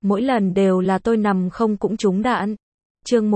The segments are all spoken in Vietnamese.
mỗi lần đều là tôi nằm không cũng trúng đạn. Chương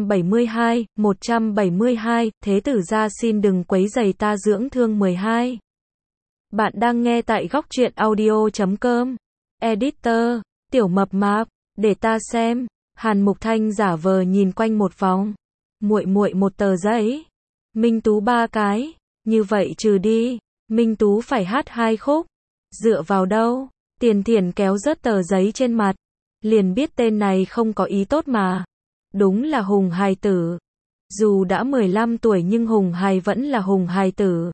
172, Thế tử gia xin đừng quấy rầy ta dưỡng thương 12. Bạn đang nghe tại góc truyện audio.com. Editor, tiểu mập mạp, để ta xem. Hàn Mục Thanh giả vờ nhìn quanh một vòng. Muội muội một tờ giấy. Minh Tú 3 cái. Như vậy trừ đi. Minh Tú phải hát 2 khúc. Dựa vào đâu? Tiền Thiển kéo rớt tờ giấy trên mặt. Liền biết tên này không có ý tốt mà. Đúng là hùng hài tử. Dù đã 15 tuổi nhưng hùng hài vẫn là hùng hài tử.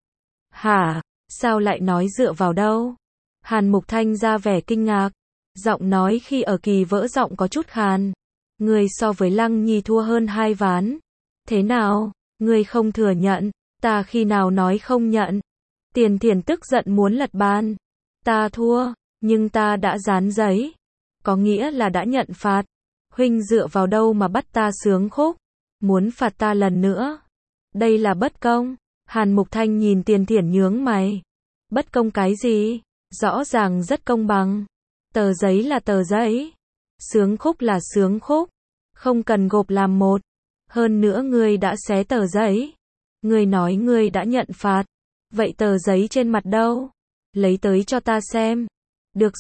Hả? Sao lại nói dựa vào đâu? Hàn Mục Thanh ra vẻ kinh ngạc. Giọng nói khi ở kỳ vỡ giọng có chút khàn. Ngươi so với Lăng Nhi thua hơn 2 ván. Thế nào? Ngươi không thừa nhận. Ta khi nào nói không nhận? Tiền Thiển tức giận muốn lật bàn. Ta thua, nhưng ta đã dán giấy. Có nghĩa là đã nhận phạt. Huynh dựa vào đâu mà bắt ta sướng khúc? Muốn phạt ta lần nữa? Đây là bất công. Hàn Mục Thanh nhìn Tiền Thiển nhướng mày. Bất công cái gì? Rõ ràng rất công bằng. Tờ giấy là tờ giấy. Sướng khúc là sướng khúc. Không cần gộp làm một. Hơn nữa ngươi đã xé tờ giấy. Ngươi nói ngươi đã nhận phạt. Vậy tờ giấy trên mặt đâu? Lấy tới cho ta xem. Được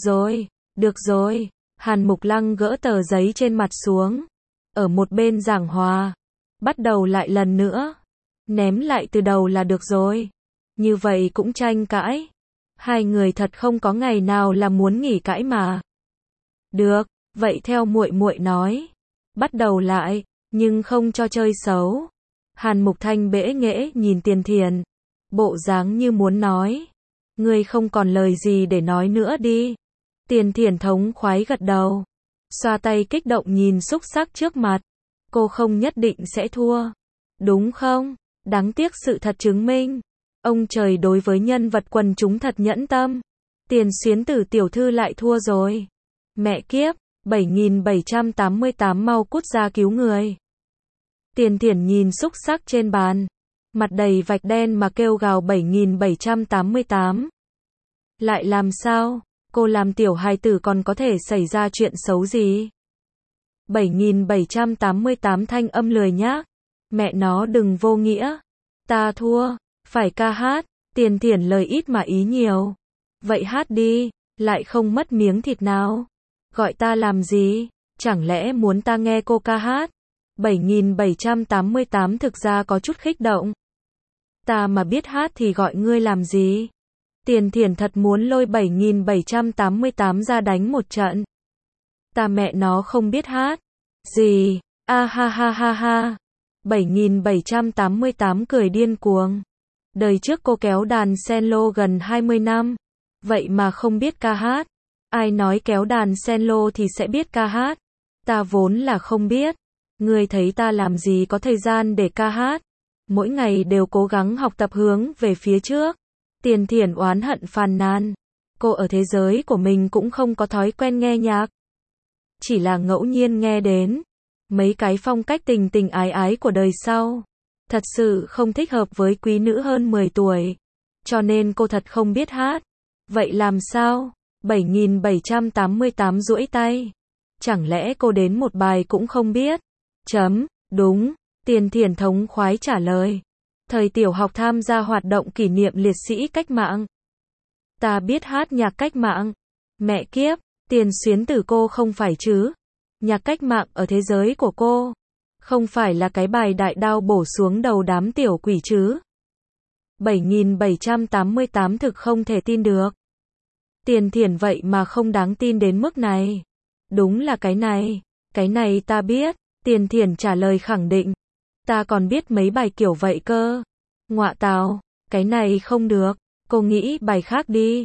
rồi. Hàn Mục Lăng gỡ tờ giấy trên mặt xuống. Ở một bên giảng hòa. Bắt đầu lại lần nữa. Ném lại từ đầu là được rồi. Như vậy cũng tranh cãi. Hai người thật không có ngày nào là muốn nghỉ cãi mà. Được, vậy theo muội muội nói. Bắt đầu lại, nhưng không cho chơi xấu. Hàn Mục Thanh bẽ nghễ nhìn Tiền Thiển. Bộ dáng như muốn nói. Ngươi không còn lời gì để nói nữa đi. Tiền Thiển thống khoái gật đầu. Xoa tay kích động nhìn xúc sắc trước mặt. Cô không nhất định sẽ thua. Đúng không? Đáng tiếc sự thật chứng minh. Ông trời đối với nhân vật quần chúng thật nhẫn tâm. Tiền Xuyến Tử tiểu thư lại thua rồi. Mẹ kiếp, 7788 mau cút ra cứu người. Tiền Thiển nhìn xúc sắc trên bàn. Mặt đầy vạch đen mà kêu gào 7788. Lại làm sao? Cô làm tiểu hài tử còn có thể xảy ra chuyện xấu gì? 7788 thanh âm lười nhác. Mẹ nó đừng vô nghĩa. Ta thua. Phải ca hát. Tiền Thiển lời ít mà ý nhiều. Vậy hát đi. Lại không mất miếng thịt nào. Gọi ta làm gì? Chẳng lẽ muốn ta nghe cô ca hát? 7788 thực ra có chút khích động. Ta mà biết hát thì gọi ngươi làm gì? Tiền Thiển thật muốn lôi 7788 ra đánh một trận. Ta mẹ nó không biết hát. Gì? A ha ha ha ha. 7788 cười điên cuồng. Đời trước cô kéo đàn cello gần 20 năm. Vậy mà không biết ca hát. Ai nói kéo đàn cello thì sẽ biết ca hát. Ta vốn là không biết. Ngươi thấy ta làm gì có thời gian để ca hát. Mỗi ngày đều cố gắng học tập hướng về phía trước. Tiền Thiển oán hận phàn nàn. Cô ở thế giới của mình cũng không có thói quen nghe nhạc. Chỉ là ngẫu nhiên nghe đến. Mấy cái phong cách tình tình ái ái của đời sau. Thật sự không thích hợp với quý nữ hơn 10 tuổi. Cho nên cô thật không biết hát. Vậy làm sao? 7788 duỗi tay. Chẳng lẽ cô đến một bài cũng không biết? Đúng. Tiền Thiển thống khoái trả lời. Thời tiểu học tham gia hoạt động kỷ niệm liệt sĩ cách mạng. Ta biết hát nhạc cách mạng. Mẹ kiếp, Tiền Xuyến Tử cô không phải chứ? Nhạc cách mạng ở thế giới của cô. Không phải là cái bài đại đao bổ xuống đầu đám tiểu quỷ chứ? 7788 thực không thể tin được. Tiền Thiển vậy mà không đáng tin đến mức này. Đúng là cái này ta biết. Tiền Thiển trả lời khẳng định. Ta còn biết mấy bài kiểu vậy cơ. Ngọa tào, cái này không được. Cô nghĩ bài khác đi.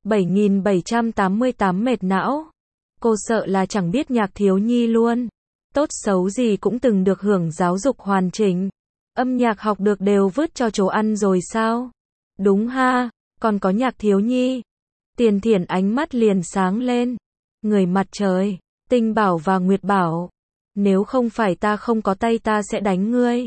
7788 mệt não. Cô sợ là chẳng biết nhạc thiếu nhi luôn. Tốt xấu gì cũng từng được hưởng giáo dục hoàn chỉnh. Âm nhạc học được đều vứt cho chỗ ăn rồi sao? Đúng ha, còn có nhạc thiếu nhi. Tiền Thiển ánh mắt liền sáng lên. Người mặt trời, Tinh Bảo và Nguyệt Bảo. Nếu không phải ta không có tay ta sẽ đánh ngươi.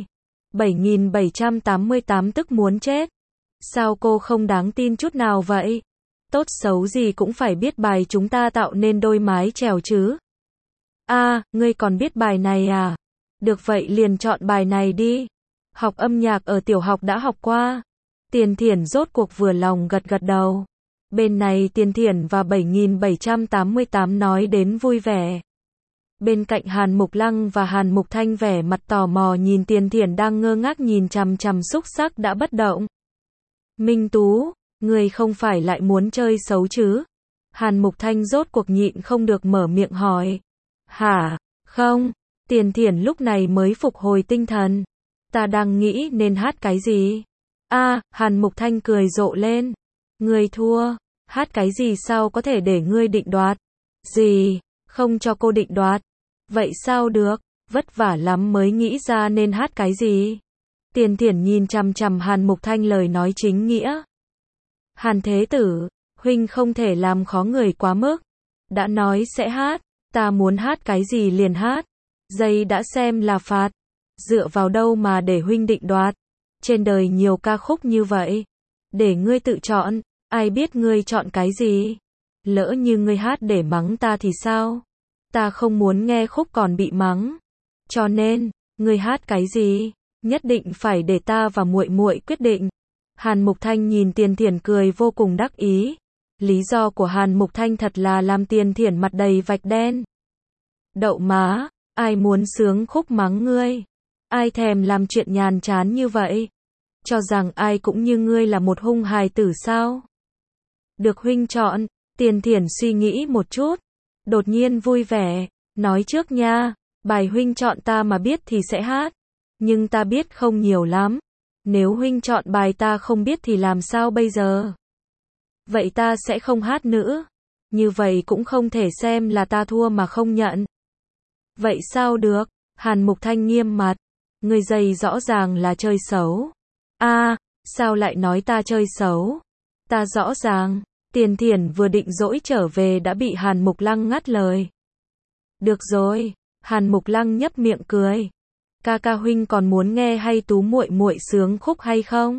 7788 tức muốn chết. Sao cô không đáng tin chút nào vậy? tốt xấu gì cũng phải biết bài chúng ta tạo nên đôi mái chèo chứ. Ngươi còn biết bài này à? Được vậy liền chọn bài này đi. Học âm nhạc ở tiểu học đã học qua. Tiền Thiển rốt cuộc vừa lòng gật gật đầu. Bên này Tiền Thiển và 7788 nói đến vui vẻ. Bên cạnh Hàn Mục Lăng và Hàn Mục Thanh vẻ mặt tò mò nhìn Tiền Thiển đang ngơ ngác nhìn chằm chằm xúc xắc đã bất động. Minh Tú, người không phải lại muốn chơi xấu chứ? Hàn Mục Thanh rốt cuộc nhịn không được mở miệng hỏi. Hả? Không. Tiền Thiển lúc này mới phục hồi tinh thần. Ta đang nghĩ nên hát cái gì? Hàn Mục Thanh cười rộ lên. Người thua. Hát cái gì sao có thể để ngươi định đoạt? Gì? Không cho cô định đoạt. Vậy sao được? Vất vả lắm mới nghĩ ra nên hát cái gì? Tiền Thiển nhìn chằm chằm Hàn Mục Thanh lời nói chính nghĩa. Hàn Thế Tử, huynh không thể làm khó người quá mức. Đã nói sẽ hát, ta muốn hát cái gì liền hát. Giây đã xem là phạt. Dựa vào đâu mà để huynh định đoạt? Trên đời nhiều ca khúc như vậy. Để ngươi tự chọn, ai biết ngươi chọn cái gì? Lỡ như ngươi hát để mắng ta thì sao? Ta không muốn nghe khúc còn bị mắng. Cho nên, ngươi hát cái gì? Nhất định phải để ta và muội muội quyết định. Hàn Mục Thanh nhìn Tiền Thiển cười vô cùng đắc ý. Lý do của Hàn Mục Thanh thật là làm Tiền Thiển mặt đầy vạch đen. Đậu má, ai muốn sướng khúc mắng ngươi? Ai thèm làm chuyện nhàn chán như vậy? Cho rằng ai cũng như ngươi là một hung hài tử sao? Được huynh chọn. Tiền Thiển suy nghĩ một chút. Đột nhiên vui vẻ. Nói trước nha, bài huynh chọn ta mà biết thì sẽ hát. Nhưng ta biết không nhiều lắm. Nếu huynh chọn bài ta không biết thì làm sao bây giờ? Vậy ta sẽ không hát nữa. Như vậy cũng không thể xem là ta thua mà không nhận. Vậy sao được? Hàn Mục Thanh nghiêm mặt. Người dày rõ ràng là chơi xấu. Sao lại nói ta chơi xấu? Ta rõ ràng. Tiền Thiển vừa định dỗi trở về đã bị Hàn Mục Lăng ngắt lời. Được rồi. Hàn Mục Lăng nhấp miệng cười. Ca huynh còn muốn nghe hay Tú muội muội sướng khúc hay không?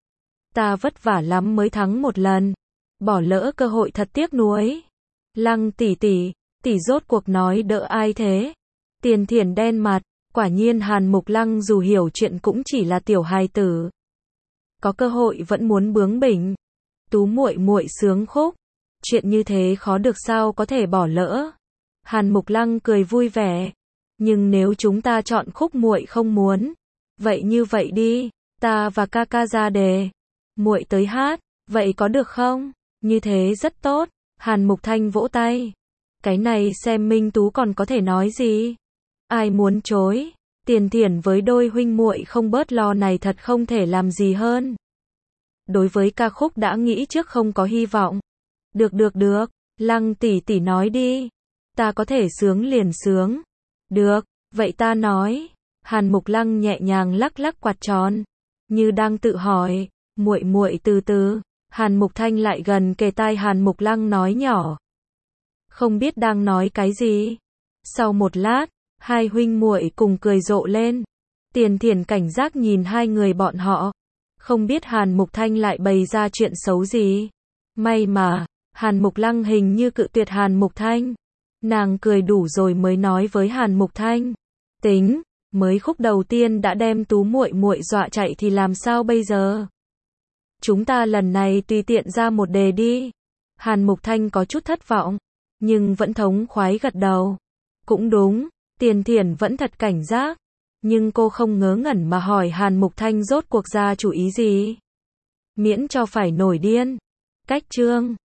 Ta vất vả lắm mới thắng một lần. Bỏ lỡ cơ hội thật tiếc nuối. Lăng tỷ tỷ rốt cuộc nói đỡ ai thế? Tiền Thiển đen mặt. Quả nhiên Hàn Mục Lăng dù hiểu chuyện cũng chỉ là tiểu hài tử. Có cơ hội vẫn muốn bướng bỉnh. Tú muội muội sướng khúc. Chuyện như thế khó được sao có thể bỏ lỡ. Hàn Mục Lăng cười vui vẻ. Nhưng nếu chúng ta chọn khúc muội không muốn, vậy như vậy đi, ta và ca ra đề. Muội tới hát, vậy có được không? Như thế rất tốt. Hàn Mục Thanh vỗ tay. Cái này xem Minh Tú còn có thể nói gì? Ai muốn chối? Tiền Thiển với đôi huynh muội không bớt lo này thật không thể làm gì hơn. Đối với ca khúc đã nghĩ trước không có hy vọng. Được. Lăng tỷ tỷ nói đi. Ta có thể sướng liền sướng. Được, vậy ta nói. Hàn Mục Lăng nhẹ nhàng lắc lắc quạt tròn, như đang tự hỏi. Muội muội từ từ. Hàn Mục Thanh lại gần kề tai Hàn Mục Lăng nói nhỏ. Không biết đang nói cái gì. Sau một lát, hai huynh muội cùng cười rộ lên. Tiền Thiển cảnh giác nhìn hai người bọn họ. Không biết Hàn Mục Thanh lại bày ra chuyện xấu gì. May mà, Hàn Mục Lăng hình như cự tuyệt Hàn Mục Thanh. Nàng cười đủ rồi mới nói với Hàn Mục Thanh. Tính, mới khúc đầu tiên đã đem Tú muội muội dọa chạy thì làm sao bây giờ? Chúng ta lần này tùy tiện ra một đề đi. Hàn Mục Thanh có chút thất vọng, nhưng vẫn thống khoái gật đầu. Cũng đúng, Tiền Thiển vẫn thật cảnh giác. Nhưng cô không ngớ ngẩn mà hỏi Hàn Mục Thanh rốt cuộc ra chủ ý gì. Miễn cho phải nổi điên. Cách chương